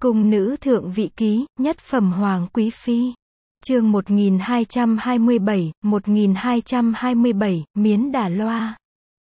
Cung nữ thượng vị ký, nhất phẩm hoàng quý phi. Chương 1227, Miến Đà Loa.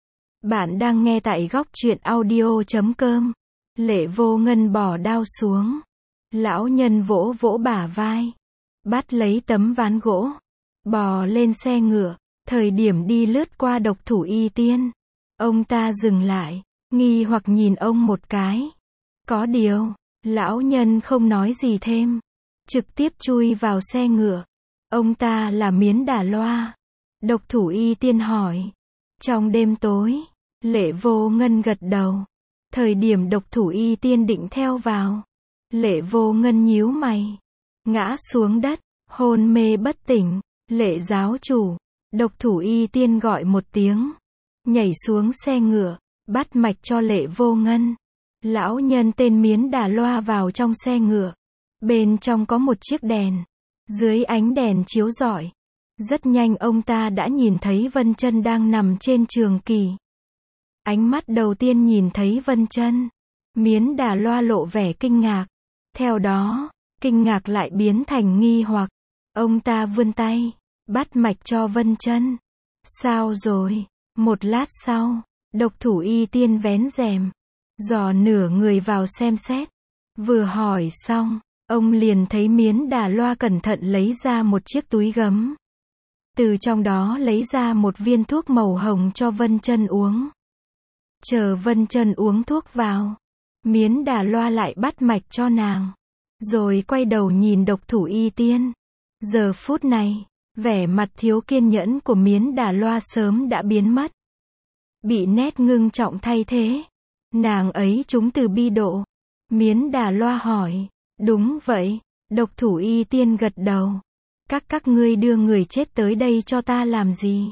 Bạn đang nghe tại góc truyện audio.com. Lệ Vô Ngân bỏ đao xuống. Lão nhân vỗ vỗ bả vai, bắt lấy tấm ván gỗ, bò lên xe ngựa. Thời điểm đi lướt qua Độc Thủ Y Tiên, ông ta dừng lại, nghi hoặc nhìn ông một cái. Có điều, lão nhân không nói gì thêm, trực tiếp chui vào xe ngựa. Ông ta là Miến Đà Loa? Độc Thủ Y Tiên hỏi. Trong đêm tối, Lệ Vô Ngân gật đầu. Thời điểm Độc Thủ Y Tiên định theo vào, Lệ Vô Ngân nhíu mày, ngã xuống đất, hôn mê bất tỉnh. Lệ giáo chủ, Độc Thủ Y Tiên gọi một tiếng, nhảy xuống xe ngựa, bắt mạch cho Lệ Vô Ngân. Lão nhân tên Miến Đà Loa vào trong xe ngựa. Bên trong có một chiếc đèn. Dưới ánh đèn chiếu rọi, rất nhanh ông ta đã nhìn thấy Vân Chân đang nằm trên trường kỳ. Ánh mắt đầu tiên nhìn thấy Vân Chân, Miến Đà Loa lộ vẻ kinh ngạc. Theo đó, kinh ngạc lại biến thành nghi hoặc. Ông ta vươn tay, bắt mạch cho Vân Chân. Sao rồi? Một lát sau, Độc Thủ Y Tiên vén rèm, dò nửa người vào xem xét. Vừa hỏi xong, ông liền thấy Miến Đà Loa cẩn thận lấy ra một chiếc túi gấm. Từ trong đó lấy ra một viên thuốc màu hồng cho Vân Chân uống. Chờ Vân Chân uống thuốc vào, Miến Đà Loa lại bắt mạch cho nàng, rồi quay đầu nhìn Độc Thủ Y Tiên. Giờ phút này, vẻ mặt thiếu kiên nhẫn của Miến Đà Loa sớm đã biến mất, bị nét ngưng trọng thay thế. Nàng ấy trúng từ bi độ. Miến Đà Loa hỏi. Đúng vậy. Độc Thủ Y Tiên gật đầu. Các ngươi đưa người chết tới đây cho ta làm gì?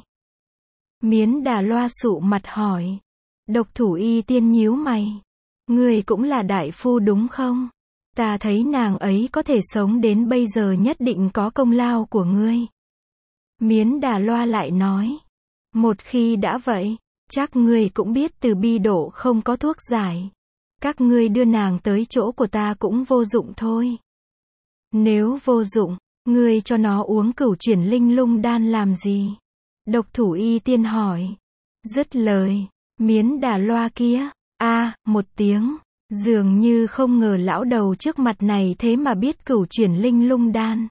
Miến Đà Loa sụ mặt hỏi. Độc Thủ Y Tiên nhíu mày. Ngươi cũng là đại phu đúng không? Ta thấy nàng ấy có thể sống đến bây giờ nhất định có công lao của ngươi. Miến Đà Loa lại nói. Một khi đã vậy, chắc ngươi cũng biết từ bi độ không có thuốc giải. Các ngươi đưa nàng tới chỗ của ta cũng vô dụng thôi. Nếu vô dụng, ngươi cho nó uống Cửu Chuyển Linh Lung đan làm gì? Độc Thủ Y Tiên hỏi. Dứt lời, Miến Đà Loa kia, một tiếng, dường như không ngờ lão đầu trước mặt này thế mà biết Cửu Chuyển Linh Lung đan.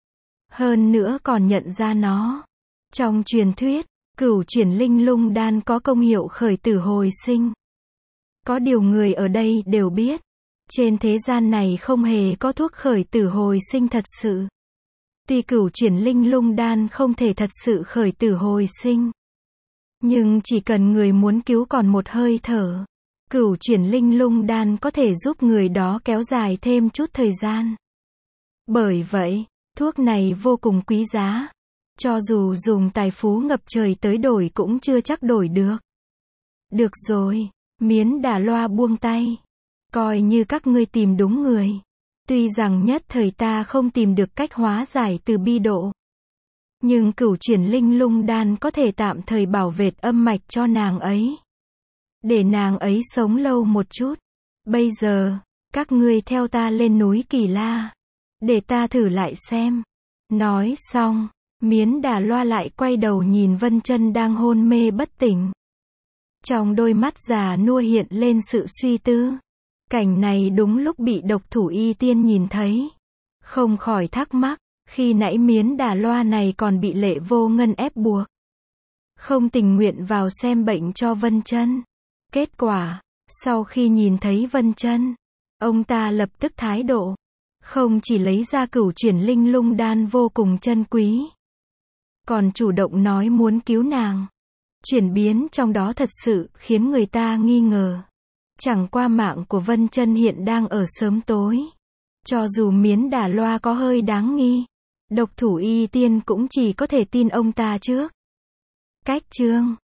Hơn nữa còn nhận ra nó. Trong truyền thuyết, Cửu Chuyển Linh Lung đan có công hiệu khởi tử hồi sinh. Có điều người ở đây đều biết, trên thế gian này không hề có thuốc khởi tử hồi sinh thật sự. Tuy Cửu Chuyển Linh Lung đan không thể thật sự khởi tử hồi sinh, nhưng chỉ cần người muốn cứu còn một hơi thở, Cửu Chuyển Linh Lung đan có thể giúp người đó kéo dài thêm chút thời gian. Bởi vậy, thuốc này vô cùng quý giá. Cho dù dùng tài phú ngập trời tới đổi cũng chưa chắc đổi được. Được rồi, Miến Đà Loa buông tay. Coi như các ngươi tìm đúng người. Tuy rằng nhất thời ta không tìm được cách hóa giải từ bi độ, nhưng Cửu Chuyển Linh Lung đan có thể tạm thời bảo vệ âm mạch cho nàng ấy, để nàng ấy sống lâu một chút. Bây giờ, các ngươi theo ta lên núi Kỳ La, để ta thử lại xem. Nói xong, Miến Đà Loa lại quay đầu nhìn Vân Chân đang hôn mê bất tỉnh. Trong đôi mắt già nua hiện lên sự suy tư. Cảnh này đúng lúc bị Độc Thủ Y Tiên nhìn thấy. Không khỏi thắc mắc, khi nãy Miến Đà Loa này còn bị Lệ Vô Ngân ép buộc, không tình nguyện vào xem bệnh cho Vân Chân. Kết quả, sau khi nhìn thấy Vân Chân, ông ta lập tức thái độ. Không chỉ lấy ra Cửu Chuyển Linh Lung đan vô cùng chân quý, còn chủ động nói muốn cứu nàng. Chuyển biến trong đó thật sự khiến người ta nghi ngờ. Chẳng qua mạng của Vân Chân hiện đang ở sớm tối. Cho dù Miến Đà Loa có hơi đáng nghi, Độc Thủ Y Tiên cũng chỉ có thể tin ông ta trước. Cách chương